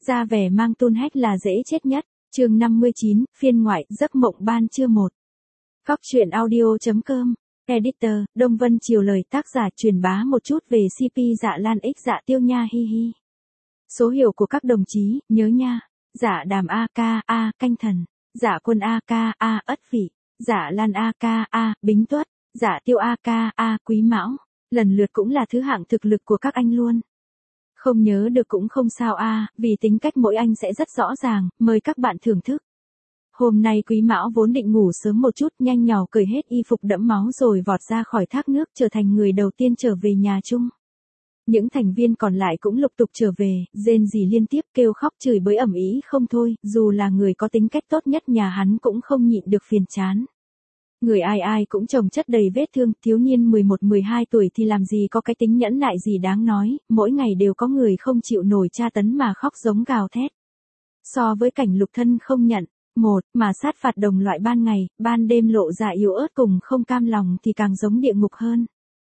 Ra vẻ mang tôn hách là dễ chết nhất. Chương 59, phiên ngoại, giấc mộng ban trưa 1. Góc truyện audio.com. Editor, Đông Vân chiều lời tác giả truyền bá một chút về CP Dạ Lan X Dạ Tiêu nha hi hi. Số hiệu của các đồng chí, nhớ nha. Dạ Đàm AK A Canh Thần, Dạ Quân AK A Ất Vị, Dạ Lan AK A Bính Tuất, Dạ Tiêu AK A Quý Mão, lần lượt cũng là thứ hạng thực lực của các anh luôn. Không nhớ được cũng không sao vì tính cách mỗi anh sẽ rất rõ ràng, mời các bạn thưởng thức. Hôm nay Quý Mão vốn định ngủ sớm một chút, nhanh nhảu cởi hết y phục đẫm máu rồi vọt ra khỏi thác nước, trở thành người đầu tiên trở về nhà chung. Những thành viên còn lại cũng lục tục trở về, rên rỉ liên tiếp, kêu khóc chửi bới ầm ĩ không thôi, dù là người có tính cách tốt nhất nhà hắn cũng không nhịn được phiền chán. Người ai ai cũng chồng chất đầy vết thương, thiếu niên 11-12 tuổi thì làm gì có cái tính nhẫn nại gì đáng nói, mỗi ngày đều có người không chịu nổi tra tấn mà khóc giống gào thét. So với cảnh Lục Thân không nhận, mà sát phạt đồng loại ban ngày, ban đêm lộ ra yếu ớt cùng không cam lòng thì càng giống địa ngục hơn.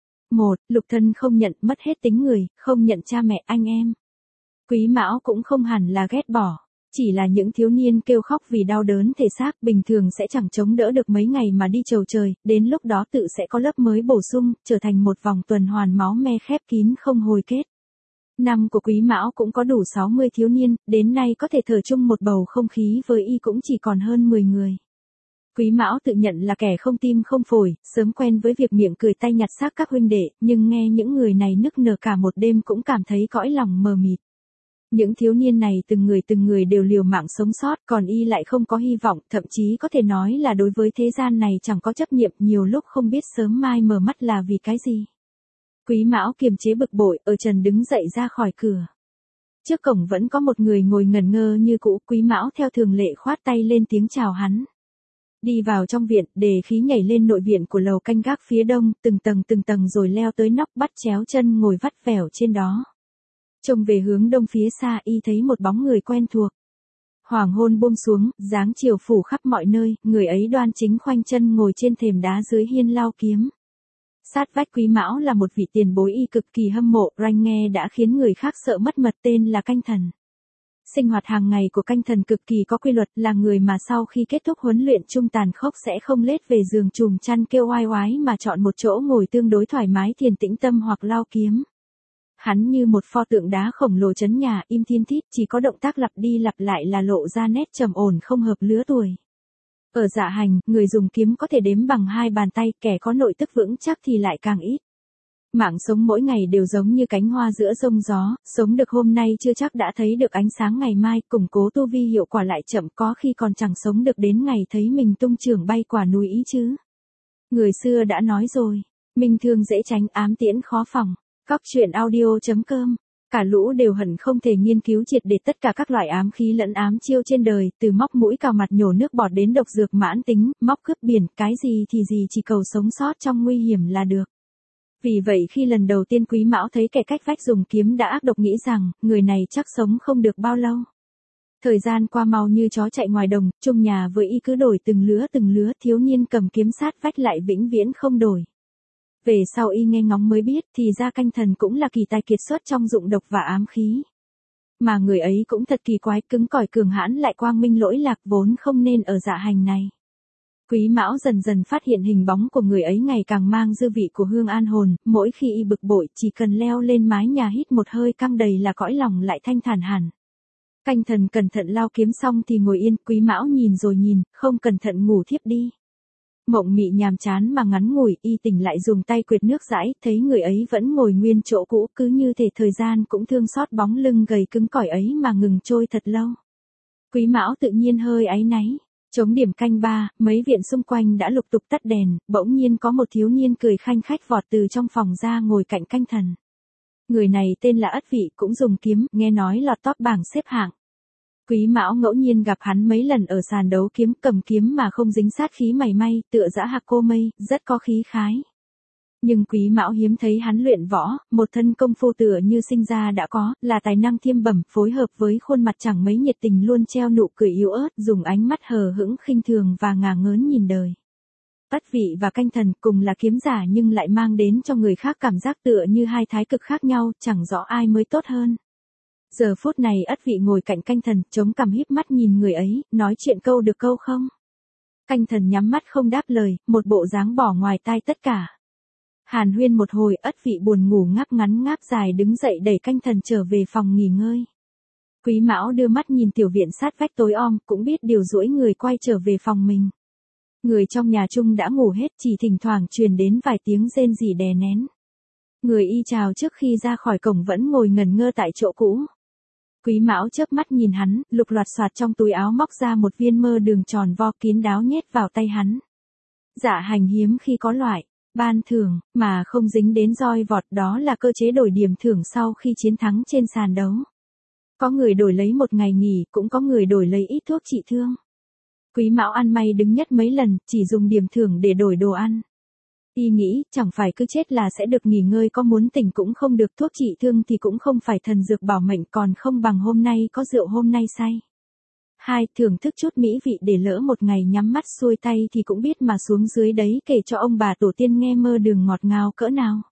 Lục Thân không nhận, mất hết tính người, không nhận cha mẹ anh em. Quý Mão cũng không hẳn là ghét bỏ. Chỉ là những thiếu niên kêu khóc vì đau đớn thể xác bình thường sẽ chẳng chống đỡ được mấy ngày mà đi chầu trời, đến lúc đó tự sẽ có lớp mới bổ sung, trở thành một vòng tuần hoàn máu me khép kín không hồi kết. Năm của Quý Mão cũng có đủ 60 thiếu niên, đến nay có thể thở chung một bầu không khí với y cũng chỉ còn hơn 10 người. Quý Mão tự nhận là kẻ không tim không phổi, sớm quen với việc miệng cười tay nhặt xác các huynh đệ, nhưng nghe những người này nức nở cả một đêm cũng cảm thấy cõi lòng mờ mịt. Những thiếu niên này từng người đều liều mạng sống sót, còn y lại không có hy vọng, thậm chí có thể nói là đối với thế gian này chẳng có chấp niệm, nhiều lúc không biết sớm mai mở mắt là vì cái gì. Quý Mão kiềm chế bực bội, ở trần đứng dậy ra khỏi cửa. Trước cổng vẫn có một người ngồi ngẩn ngơ như cũ, Quý Mão theo thường lệ khoát tay lên tiếng chào hắn. Đi vào trong viện, đề khí nhảy lên nội viện của lầu canh gác phía đông, từng tầng rồi leo tới nóc, bắt chéo chân ngồi vắt vẻo trên đó. Trông về hướng đông phía xa, y thấy một bóng người quen thuộc. Hoàng hôn buông xuống, dáng chiều phủ khắp mọi nơi, người ấy đoan chính khoanh chân ngồi trên thềm đá dưới hiên lao kiếm. Sát vách Quý Mão là một vị tiền bối y cực kỳ hâm mộ, ranh nghe đã khiến người khác sợ mất mật, tên là Canh Thần. Sinh hoạt hàng ngày của Canh Thần cực kỳ có quy luật, là người mà sau khi kết thúc huấn luyện chung tàn khốc sẽ không lết về giường chùm chăn kêu oai oái mà chọn một chỗ ngồi tương đối thoải mái thiền tĩnh tâm hoặc lao kiếm. Hắn như một pho tượng đá khổng lồ trấn nhà, im thiên thít, chỉ có động tác lặp đi lặp lại là lộ ra nét trầm ổn không hợp lứa tuổi. Ở Dạ Hành, người dùng kiếm có thể đếm bằng 2 bàn tay, kẻ có nội tức vững chắc thì lại càng ít. Mạng sống mỗi ngày đều giống như cánh hoa giữa giông gió, sống được hôm nay chưa chắc đã thấy được ánh sáng ngày mai, củng cố tu vi hiệu quả lại chậm, có khi còn chẳng sống được đến ngày thấy mình tung chưởng bay quả núi ý chứ. Người xưa đã nói rồi, minh thương dễ tránh, ám tiễn khó phòng. Góc truyện audio.com. Cả lũ đều hận không thể nghiên cứu triệt để tất cả các loại ám khí lẫn ám chiêu trên đời, từ móc mũi cào mặt nhổ nước bọt đến độc dược mãn tính, móc cướp biển, cái gì thì gì, chỉ cầu sống sót trong nguy hiểm là được. Vì vậy khi lần đầu tiên Quý Mão thấy kẻ cách vách dùng kiếm đã ác độc, nghĩ rằng, người này chắc sống không được bao lâu. Thời gian qua mau như chó chạy ngoài đồng, chung nhà với y cứ đổi từng lứa, thiếu niên cầm kiếm sát vách lại vĩnh viễn không đổi. Về sau y nghe ngóng mới biết thì ra Canh Thần cũng là kỳ tài kiệt xuất trong dụng độc và ám khí. Mà người ấy cũng thật kỳ quái, cứng cỏi cường hãn lại quang minh lỗi lạc, vốn không nên ở Dạ Hành này. Quý Mão dần dần phát hiện hình bóng của người ấy ngày càng mang dư vị của hương an hồn, mỗi khi y bực bội chỉ cần leo lên mái nhà hít một hơi căng đầy là cõi lòng lại thanh thản hẳn. Canh Thần cẩn thận lao kiếm xong thì ngồi yên, Quý Mão nhìn rồi nhìn, không cẩn thận ngủ thiếp đi. Mộng mị nhàm chán mà ngắn ngủi, y tỉnh lại dùng tay quệt nước dãi, thấy người ấy vẫn ngồi nguyên chỗ cũ, cứ như thể thời gian cũng thương xót bóng lưng gầy cứng cỏi ấy mà ngừng trôi thật lâu. Quý Mão tự nhiên hơi áy náy. Chống điểm canh 3, mấy viện xung quanh đã lục tục tắt đèn, bỗng nhiên có một thiếu niên cười khanh khách vọt từ trong phòng ra ngồi cạnh Canh Thần. Người này tên là Ất Vị, cũng dùng kiếm, nghe nói lọt top bảng xếp hạng. Quý Mão ngẫu nhiên gặp hắn mấy lần ở sàn đấu kiếm, cầm kiếm mà không dính sát khí mảy may, tựa dã hạc cô mây, rất có khí khái. Nhưng Quý Mão hiếm thấy hắn luyện võ, một thân công phu tựa như sinh ra đã có, là tài năng thiêm bẩm, phối hợp với khuôn mặt chẳng mấy nhiệt tình luôn treo nụ cười yếu ớt, dùng ánh mắt hờ hững khinh thường và ngả ngớn nhìn đời. Ất Vị và Canh Thần cùng là kiếm giả nhưng lại mang đến cho người khác cảm giác tựa như hai thái cực khác nhau, chẳng rõ ai mới tốt hơn. Giờ phút này Ất Vị ngồi cạnh Canh Thần, chống cằm híp mắt nhìn người ấy, nói chuyện câu được câu không? Canh Thần nhắm mắt không đáp lời, một bộ dáng bỏ ngoài tai tất cả. Hàn huyên một hồi, Ất Vị buồn ngủ ngáp ngắn ngáp dài đứng dậy đẩy Canh Thần trở về phòng nghỉ ngơi. Quý Mão đưa mắt nhìn tiểu viện sát vách tối om, cũng biết điều duỗi người quay trở về phòng mình. Người trong nhà chung đã ngủ hết, chỉ thỉnh thoảng truyền đến vài tiếng rên rỉ đè nén. Người y chào trước khi ra khỏi cổng vẫn ngồi ngẩn ngơ tại chỗ cũ. Quý Mão chớp mắt nhìn hắn, lục loạt soạt trong túi áo móc ra một viên mơ đường tròn vo kín đáo nhét vào tay hắn. Dạ hành hiếm khi có loại ban thưởng mà không dính đến roi vọt, đó là cơ chế đổi điểm thưởng sau khi chiến thắng trên sàn đấu. Có người đổi lấy một ngày nghỉ, cũng có người đổi lấy ít thuốc trị thương. Quý Mão ăn may đứng nhất mấy lần, chỉ dùng điểm thưởng để đổi đồ ăn. Y nghĩ, chẳng phải cứ chết là sẽ được nghỉ ngơi, có muốn tỉnh cũng không được, thuốc trị thương thì cũng không phải thần dược bảo mệnh, còn không bằng hôm nay có rượu hôm nay say. 2. Thưởng thức chút mỹ vị để lỡ một ngày nhắm mắt xuôi tay thì cũng biết mà xuống dưới đấy kể cho ông bà tổ tiên nghe mơ đường ngọt ngào cỡ nào.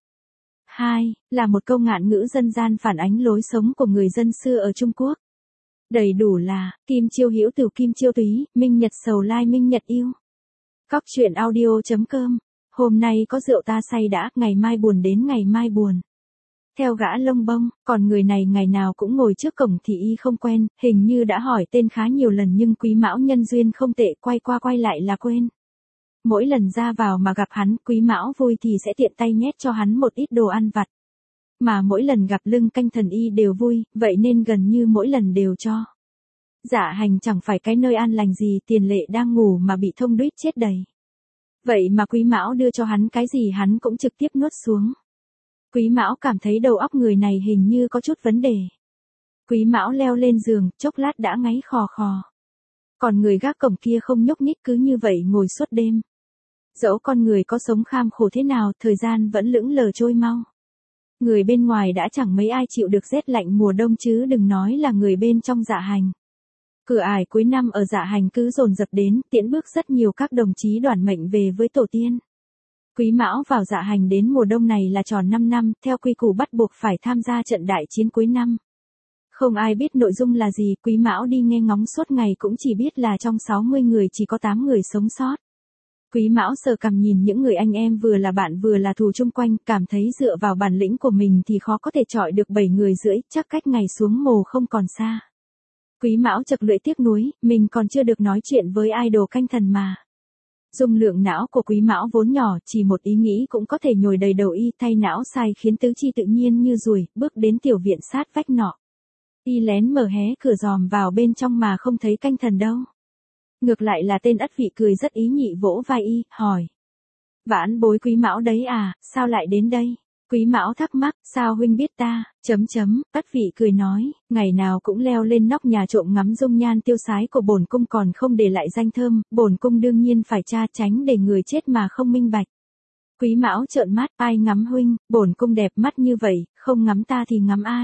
2. Là một câu ngạn ngữ dân gian phản ánh lối sống của người dân xưa ở Trung Quốc. Đầy đủ là, kim chiêu hữu từ kim chiêu túy, minh nhật sầu lai minh nhật yêu. Cóc truyện audio.com. Hôm nay có rượu ta say đã, ngày mai buồn đến ngày mai buồn. Theo gã lông bông, còn người này ngày nào cũng ngồi trước cổng thì y không quen, hình như đã hỏi tên khá nhiều lần nhưng Quý Mão nhân duyên không tệ, quay qua quay lại là quên. Mỗi lần ra vào mà gặp hắn, Quý Mão vui thì sẽ tiện tay nhét cho hắn một ít đồ ăn vặt. Mà mỗi lần gặp Lưng Canh Thần y đều vui, vậy nên gần như mỗi lần đều cho. Dạ hành chẳng phải cái nơi an lành gì, Tiền Lệ đang ngủ mà bị thông đuýt chết đầy. Vậy mà Quý Mão đưa cho hắn cái gì hắn cũng trực tiếp nuốt xuống. Quý Mão cảm thấy đầu óc người này hình như có chút vấn đề. Quý Mão leo lên giường, chốc lát đã ngáy khò khò. Còn người gác cổng kia không nhúc nhích, cứ như vậy ngồi suốt đêm. Dẫu con người có sống kham khổ thế nào, thời gian vẫn lững lờ trôi mau. Người bên ngoài đã chẳng mấy ai chịu được rét lạnh mùa đông chứ đừng nói là người bên trong Dạ Hành. Cửa ải cuối năm ở Dạ Hành cứ dồn dập đến, tiễn bước rất nhiều các đồng chí đoàn mệnh về với tổ tiên. Quý Mão vào Dạ Hành đến mùa đông này là tròn 5 năm, theo quy củ bắt buộc phải tham gia trận đại chiến cuối năm. Không ai biết nội dung là gì, Quý Mão đi nghe ngóng suốt ngày cũng chỉ biết là trong 60 người chỉ có 8 người sống sót. Quý Mão sờ cằm nhìn những người anh em vừa là bạn vừa là thù chung quanh, cảm thấy dựa vào bản lĩnh của mình thì khó có thể chọi được 7 người rưỡi, chắc cách ngày xuống mồ không còn xa. Quý Mão chật lưỡi tiếc nuối, mình còn chưa được nói chuyện với idol Canh Thần mà. Dung lượng não của Quý Mão vốn nhỏ, chỉ một ý nghĩ cũng có thể nhồi đầy đầu y, thay não sai khiến tứ chi tự nhiên như ruồi, bước đến tiểu viện sát vách nọ. Y lén mở hé cửa dòm vào bên trong mà không thấy Canh Thần đâu. Ngược lại là tên Ất Vị cười rất ý nhị vỗ vai y, hỏi. Vãn bối Quý Mão đấy à, sao lại đến đây? Quý Mão thắc mắc, sao huynh biết ta, Ất Vị cười nói, ngày nào cũng leo lên nóc nhà trộm ngắm dung nhan tiêu sái của bổn cung còn không để lại danh thơm, bổn cung đương nhiên phải tra tránh để người chết mà không minh bạch. Quý Mão trợn mắt, ai ngắm huynh, bổn cung đẹp mắt như vậy, không ngắm ta thì ngắm ai?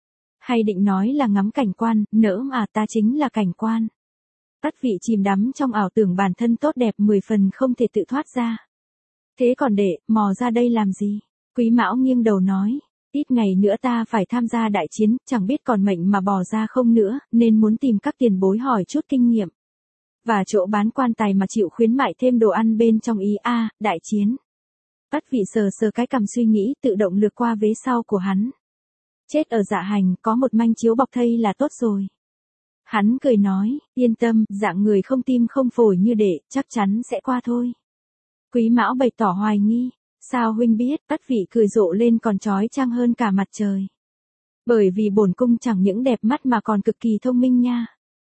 Hay định nói là ngắm cảnh quan, nỡ mà ta chính là cảnh quan. Ất Vị chìm đắm trong ảo tưởng bản thân tốt đẹp 10 phần không thể tự thoát ra. Thế còn để, mò ra đây làm gì? Quý Mão nghiêng đầu nói, ít ngày nữa ta phải tham gia đại chiến, chẳng biết còn mệnh mà bò ra không nữa, nên muốn tìm các tiền bối hỏi chút kinh nghiệm. Và chỗ bán quan tài mà chịu khuyến mại thêm đồ ăn bên trong ý đại chiến. Ất Vị sờ sờ cái cằm suy nghĩ tự động lướt qua vế sau của hắn. Chết ở Dạ Hành, có một manh chiếu bọc thây là tốt rồi. Hắn cười nói, yên tâm, dạng người không tim không phổi như đệ, chắc chắn sẽ qua thôi. Quý Mão bày tỏ hoài nghi. Sao huynh biết? Ất Vị cười rộ lên còn chói chang hơn cả mặt trời. Bởi vì bổn cung chẳng những đẹp mắt mà còn cực kỳ thông minh nha.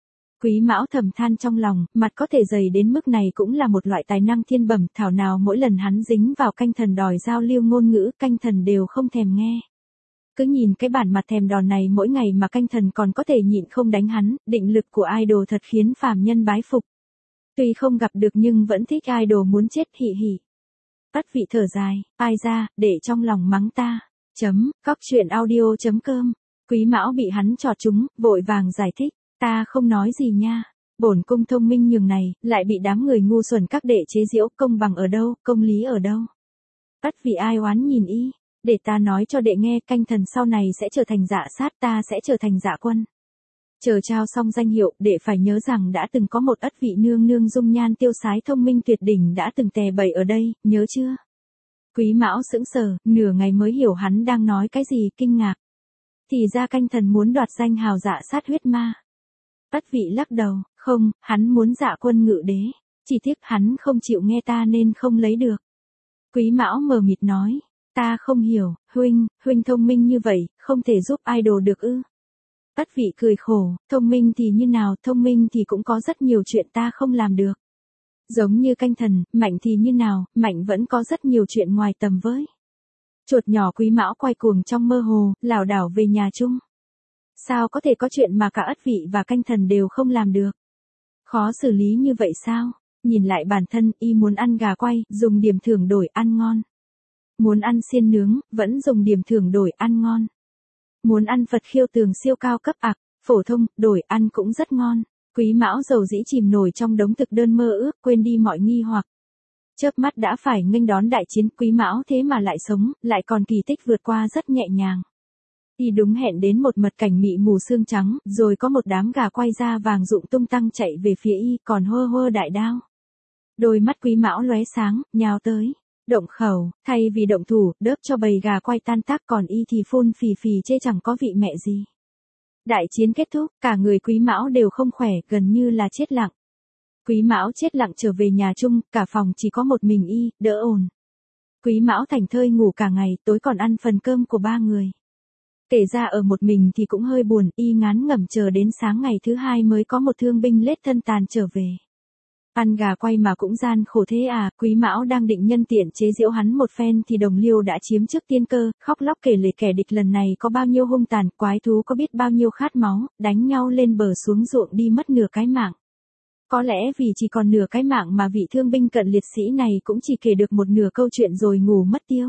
Quý Mão thầm than trong lòng, mặt có thể dày đến mức này cũng là một loại tài năng thiên bẩm, thảo nào mỗi lần hắn dính vào Canh Thần đòi giao lưu ngôn ngữ, Canh Thần đều không thèm nghe. Cứ nhìn cái bản mặt thèm đòn này mỗi ngày mà Canh Thần còn có thể nhịn không đánh hắn, định lực của idol thật khiến phàm nhân bái phục. Tuy không gặp được nhưng vẫn thích idol muốn chết hỉ hỉ. Ất Vị thở dài, ai ra, để trong lòng mắng ta. Cóc truyện audio.com. Quý Mão bị hắn chọt trúng, vội vàng giải thích, ta không nói gì nha. Bổn cung thông minh nhường này, lại bị đám người ngu xuẩn các đệ chế giễu, công bằng ở đâu, công lý ở đâu. Ất Vị ai oán nhìn y, Để ta nói cho đệ nghe, canh thần sau này sẽ trở thành Dạ Sát, ta sẽ trở thành Dạ Quân. Chờ trao xong danh hiệu, đệ phải nhớ rằng đã từng có một ất vị nương nương dung nhan tiêu sái thông minh tuyệt đỉnh đã từng tè bậy ở đây, nhớ chưa? Quý Mão sững sờ, nửa ngày mới hiểu hắn đang nói cái gì, kinh ngạc. Thì ra canh thần muốn đoạt danh hào Dạ Sát huyết ma. Ất vị lắc đầu, không, hắn muốn Dạ Quân ngự đế. Chỉ tiếc hắn không chịu nghe ta nên không lấy được. Quý Mão mờ mịt nói, ta không hiểu, huynh thông minh như vậy, không thể giúp idol được ư? Ất vị cười khổ, thông minh thì như nào, thông minh thì cũng có rất nhiều chuyện ta không làm được. Giống như canh thần, mạnh thì như nào, mạnh vẫn có rất nhiều chuyện ngoài tầm với. Chuột nhỏ Quý Mão quay cuồng trong mơ hồ, lảo đảo về nhà chung. Sao có thể có chuyện mà cả ất vị và canh thần đều không làm được? Khó xử lý như vậy sao? Nhìn lại bản thân, y muốn ăn gà quay, dùng điểm thưởng đổi ăn ngon. Muốn ăn xiên nướng, vẫn dùng điểm thưởng đổi ăn ngon. Muốn ăn Phật khiêu tường siêu cao cấp phổ thông, đổi ăn cũng rất ngon. Quý Mão dầu dĩ chìm nổi trong đống thực đơn mơ ước, quên đi mọi nghi hoặc. Chớp mắt đã phải nghênh đón đại chiến, Quý Mão thế mà lại sống, lại còn kỳ tích vượt qua rất nhẹ nhàng. Y đúng hẹn đến một mật cảnh mị mù xương trắng, rồi có một đám gà quay da vàng rụng tung tăng chạy về phía y, còn hơ hơ đại đao. Đôi mắt Quý Mão lóe sáng, nhào tới. Động khẩu, thay vì động thủ, đớp cho bầy gà quay tan tác, còn y thì phun phì phì chê chẳng có vị mẹ gì. Đại chiến kết thúc, cả người Quý Mão đều không khỏe, gần như là chết lặng. Quý Mão chết lặng trở về nhà chung, cả phòng chỉ có một mình y, đỡ ồn. Quý Mão thảnh thơi ngủ cả ngày, tối còn ăn phần cơm của 3 người. Kể ra ở một mình thì cũng hơi buồn, y ngán ngẩm chờ đến sáng ngày thứ 2 mới có một thương binh lết thân tàn trở về. Ăn gà quay mà cũng gian khổ thế à, Quý Mão đang định nhân tiện chế giễu hắn một phen thì đồng liêu đã chiếm trước tiên cơ, khóc lóc kể lể kẻ địch lần này có bao nhiêu hung tàn, quái thú có biết bao nhiêu khát máu, đánh nhau lên bờ xuống ruộng đi mất nửa cái mạng. Có lẽ vì chỉ còn nửa cái mạng mà vị thương binh cận liệt sĩ này cũng chỉ kể được một nửa câu chuyện rồi ngủ mất tiêu.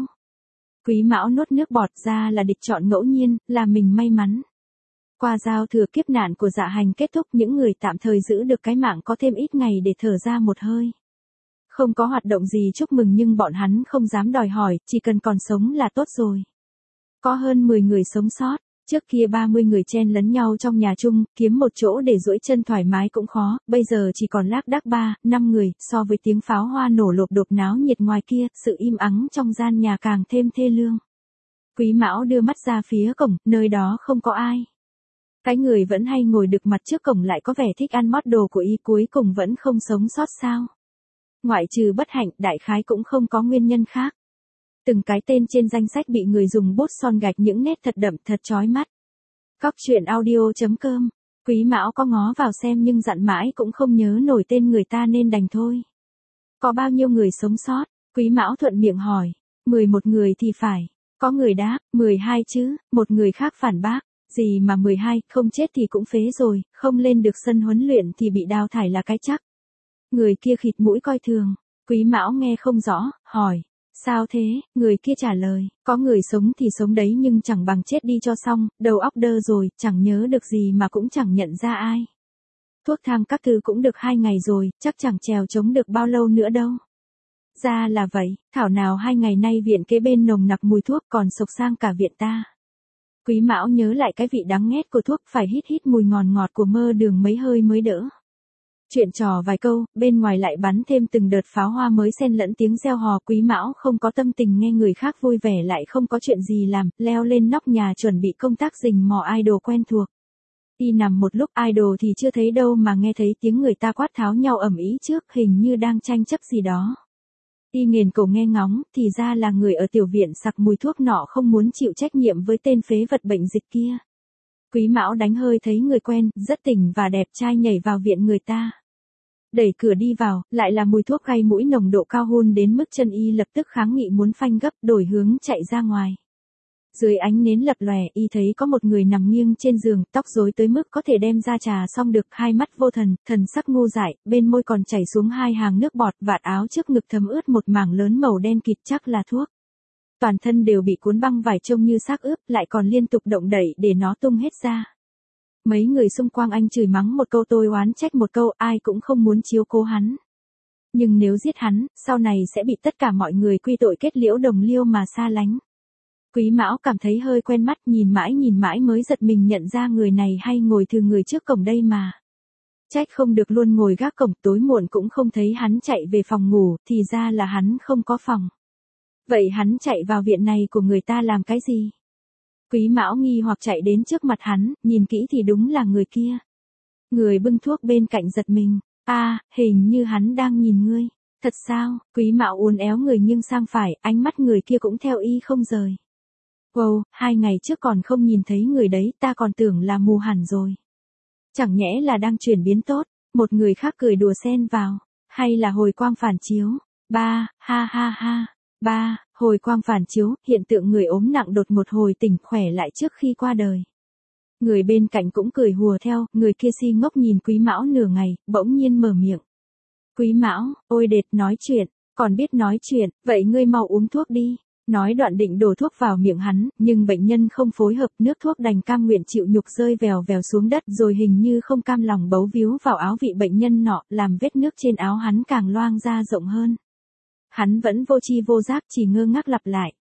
Quý Mão nuốt nước bọt ra là địch chọn ngẫu nhiên, là mình may mắn. Qua giao thừa kiếp nạn của Dạ Hành kết thúc, những người tạm thời giữ được cái mạng có thêm ít ngày để thở ra một hơi. Không có hoạt động gì chúc mừng nhưng bọn hắn không dám đòi hỏi, chỉ cần còn sống là tốt rồi. Có hơn 10 người sống sót, trước kia 30 người chen lấn nhau trong nhà chung, kiếm một chỗ để duỗi chân thoải mái cũng khó, bây giờ chỉ còn lác đác 3-5 người, so với tiếng pháo hoa nổ lộp đột náo nhiệt ngoài kia, sự im ắng trong gian nhà càng thêm thê lương. Quý Mão đưa mắt ra phía cổng, nơi đó không có ai. Cái người vẫn hay ngồi đực mặt trước cổng lại có vẻ thích ăn mót đồ của y cuối cùng vẫn không sống sót sao. Ngoại trừ bất hạnh, đại khái cũng không có nguyên nhân khác. Từng cái tên trên danh sách bị người dùng bút son gạch những nét thật đậm thật chói mắt. Góc truyện audio.com. Quý Mão có ngó vào xem nhưng dặn mãi cũng không nhớ nổi tên người ta nên đành thôi. Có bao nhiêu người sống sót? Quý Mão thuận miệng hỏi. 11 người thì phải. Có người đáp, 12 chứ, một người khác phản bác. Gì mà 12, không chết thì cũng phế rồi, không lên được sân huấn luyện thì bị đào thải là cái chắc. Người kia khịt mũi coi thường. Quý Mão nghe không rõ, hỏi. Sao thế? Người kia trả lời, có người sống thì sống đấy nhưng chẳng bằng chết đi cho xong, đầu óc đơ rồi, chẳng nhớ được gì mà cũng chẳng nhận ra ai. Thuốc thang các thứ cũng được 2 ngày rồi, chắc chẳng trèo chống được bao lâu nữa đâu. Ra là vậy, thảo nào 2 ngày nay viện kế bên nồng nặc mùi thuốc còn sộc sang cả viện ta. Quý Mão nhớ lại cái vị đắng nghét của thuốc, phải hít hít mùi ngọt ngọt của mơ đường mấy hơi mới đỡ. Chuyện trò vài câu, bên ngoài lại bắn thêm từng đợt pháo hoa mới xen lẫn tiếng reo hò. Quý Mão không có tâm tình nghe người khác vui vẻ lại không có chuyện gì làm, leo lên nóc nhà chuẩn bị công tác rình mò idol quen thuộc. Y nằm một lúc idol thì chưa thấy đâu mà nghe thấy tiếng người ta quát tháo nhau ầm ĩ trước, hình như đang tranh chấp gì đó. Y nghiền cổ nghe ngóng, thì ra là người ở tiểu viện sặc mùi thuốc nọ không muốn chịu trách nhiệm với tên phế vật bệnh dịch kia. Quý Mão đánh hơi thấy người quen, rất tỉnh và đẹp trai nhảy vào viện người ta. Đẩy cửa đi vào, lại là mùi thuốc gây mũi nồng độ cao hun đến mức chân y lập tức kháng nghị muốn phanh gấp, đổi hướng chạy ra ngoài. Dưới ánh nến lập lòe, y thấy có một người nằm nghiêng trên giường, tóc rối tới mức có thể đem ra trà xong được, hai mắt vô thần, thần sắc ngu dại, bên môi còn chảy xuống 2 hàng nước bọt, vạt áo trước ngực thấm ướt một mảng lớn màu đen kịt chắc là thuốc. Toàn thân đều bị cuốn băng vải trông như xác ướp, lại còn liên tục động đẩy để nó tung hết ra. Mấy người xung quanh anh chửi mắng một câu, tôi oán trách một câu, ai cũng không muốn chiếu cố hắn. Nhưng nếu giết hắn, sau này sẽ bị tất cả mọi người quy tội kết liễu đồng liêu mà xa lánh. Quý Mão cảm thấy hơi quen mắt, nhìn mãi mới giật mình nhận ra người này hay ngồi từ người trước cổng đây mà. Trách không được luôn ngồi gác cổng, tối muộn cũng không thấy hắn chạy về phòng ngủ, thì ra là hắn không có phòng. Vậy hắn chạy vào viện này của người ta làm cái gì? Quý Mão nghi hoặc chạy đến trước mặt hắn, nhìn kỹ thì đúng là người kia. Người bưng thuốc bên cạnh giật mình, hình như hắn đang nhìn ngươi. Thật sao? Quý Mão uốn éo người nghiêng sang phải, ánh mắt người kia cũng theo y không rời. Wow, 2 ngày trước còn không nhìn thấy người đấy, ta còn tưởng là mù hẳn rồi. Chẳng nhẽ là đang chuyển biến tốt, một người khác cười đùa xen vào, hay là hồi quang phản chiếu? Ba, hồi quang phản chiếu, hiện tượng người ốm nặng đột ngột hồi tỉnh khỏe lại trước khi qua đời. Người bên cạnh cũng cười hùa theo, người kia si ngốc nhìn Quý Mão nửa ngày, bỗng nhiên mở miệng. Quý Mão, ôi đệt, nói chuyện, còn biết nói chuyện, vậy ngươi mau uống thuốc đi. Nói đoạn định đổ thuốc vào miệng hắn, nhưng bệnh nhân không phối hợp, nước thuốc đành cam nguyện chịu nhục rơi vèo vèo xuống đất, rồi hình như không cam lòng bấu víu vào áo vị bệnh nhân nọ, làm vết nước trên áo hắn càng loang ra rộng hơn. Hắn vẫn vô tri vô giác, chỉ ngơ ngác lặp lại.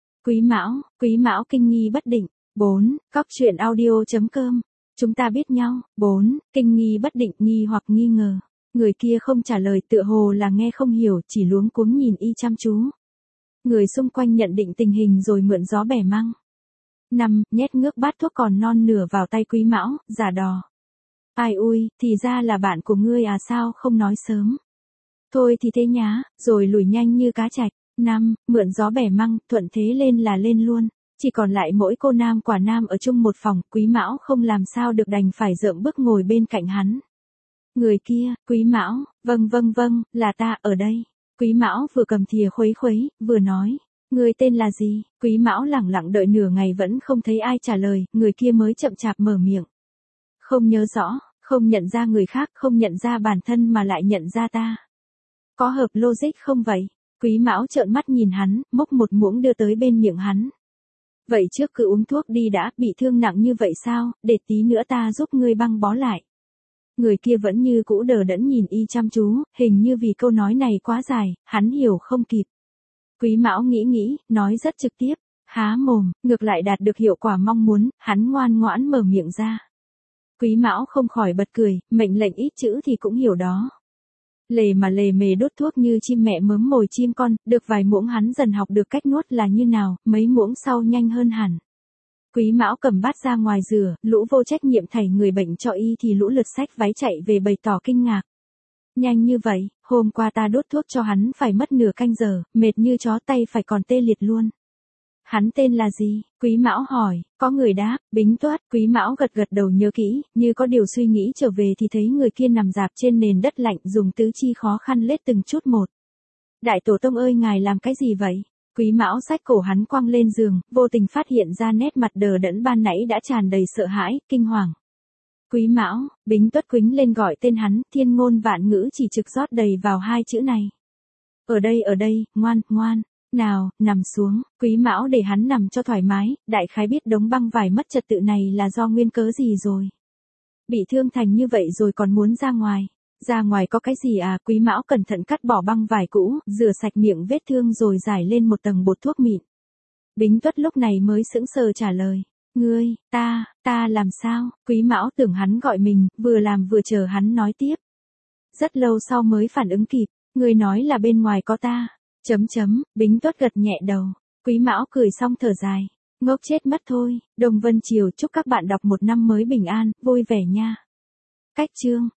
Quý Mão kinh nghi bất định. 4. Cóc truyện audio.com. Chúng ta biết nhau. 4. Kinh nghi bất định, nghi hoặc nghi ngờ. Người kia không trả lời, tựa hồ là nghe không hiểu, chỉ luống cuống nhìn y chăm chú. Người xung quanh nhận định tình hình rồi mượn gió bẻ măng. 5. Nhét ngước bát thuốc còn non nửa vào tay Quý Mão, giả đò. Ai ui, thì ra là bạn của ngươi à, sao không nói sớm. Thôi thì thế nhá, rồi lùi nhanh như cá chạch. 5. Mượn gió bẻ măng, thuận thế lên là lên luôn. Chỉ còn lại mỗi cô nam quả nam ở chung một phòng, Quý Mão không làm sao được đành phải dợm bước ngồi bên cạnh hắn. Người kia, Quý Mão, vâng, là ta, ở đây. Quý Mão vừa cầm thìa khuấy, vừa nói. Người tên là gì? Quý Mão lẳng lặng đợi nửa ngày vẫn không thấy ai trả lời, người kia mới chậm chạp mở miệng. Không nhớ rõ, không nhận ra người khác, không nhận ra bản thân mà lại nhận ra ta. Có hợp logic không vậy? Quý Mão trợn mắt nhìn hắn, múc một muỗng đưa tới bên miệng hắn. Vậy trước cứ uống thuốc đi đã, bị thương nặng như vậy sao, để tí nữa ta giúp ngươi băng bó lại. Người kia vẫn như cũ đờ đẫn nhìn y chăm chú, hình như vì câu nói này quá dài, hắn hiểu không kịp. Quý Mão nghĩ, nói rất trực tiếp, há mồm, ngược lại đạt được hiệu quả mong muốn, hắn ngoan ngoãn mở miệng ra. Quý Mão không khỏi bật cười, mệnh lệnh ít chữ thì cũng hiểu đó. Lề mề đốt thuốc như chim mẹ mớm mồi chim con, được vài muỗng hắn dần học được cách nuốt là như nào, mấy muỗng sau nhanh hơn hẳn. Quý Mão cầm bát ra ngoài rửa, lũ vô trách nhiệm thảy người bệnh cho y thì lũ lượt xách váy chạy về bày tỏ kinh ngạc. Nhanh như vậy, hôm qua ta đốt thuốc cho hắn phải mất nửa canh giờ, mệt như chó, tay phải còn tê liệt luôn. Hắn tên là gì? Quý Mão hỏi, có người đáp, Bính Tuất. Quý Mão gật đầu nhớ kỹ, như có điều suy nghĩ trở về thì thấy người kia nằm rạp trên nền đất lạnh, dùng tứ chi khó khăn lết từng chút một. Đại tổ tông ơi, ngài làm cái gì vậy? Quý Mão xách cổ hắn quăng lên giường, vô tình phát hiện ra nét mặt đờ đẫn ban nãy đã tràn đầy sợ hãi, kinh hoàng. Quý Mão, Bính Tuất quýnh lên gọi tên hắn, thiên ngôn vạn ngữ chỉ trực rót đầy vào 2 chữ này. Ở đây, ngoan. Nào, nằm xuống. Quý Mão để hắn nằm cho thoải mái, đại khái biết đống băng vải mất trật tự này là do nguyên cớ gì rồi. Bị thương thành như vậy rồi còn muốn ra ngoài. Ra ngoài có cái gì à? Quý Mão cẩn thận cắt bỏ băng vải cũ, rửa sạch miệng vết thương rồi rải lên một tầng bột thuốc mịn. Bính Tuất lúc này mới sững sờ trả lời. Ngươi, ta làm sao? Quý Mão tưởng hắn gọi mình, vừa làm vừa chờ hắn nói tiếp. Rất lâu sau mới phản ứng kịp, ngươi nói là bên ngoài có ta. Bính Tuất gật nhẹ đầu. Quý Mão cười xong thở dài. Ngốc chết mất thôi. Đồng Vân Triều chúc các bạn đọc một năm mới bình an, vui vẻ nha. Cách chương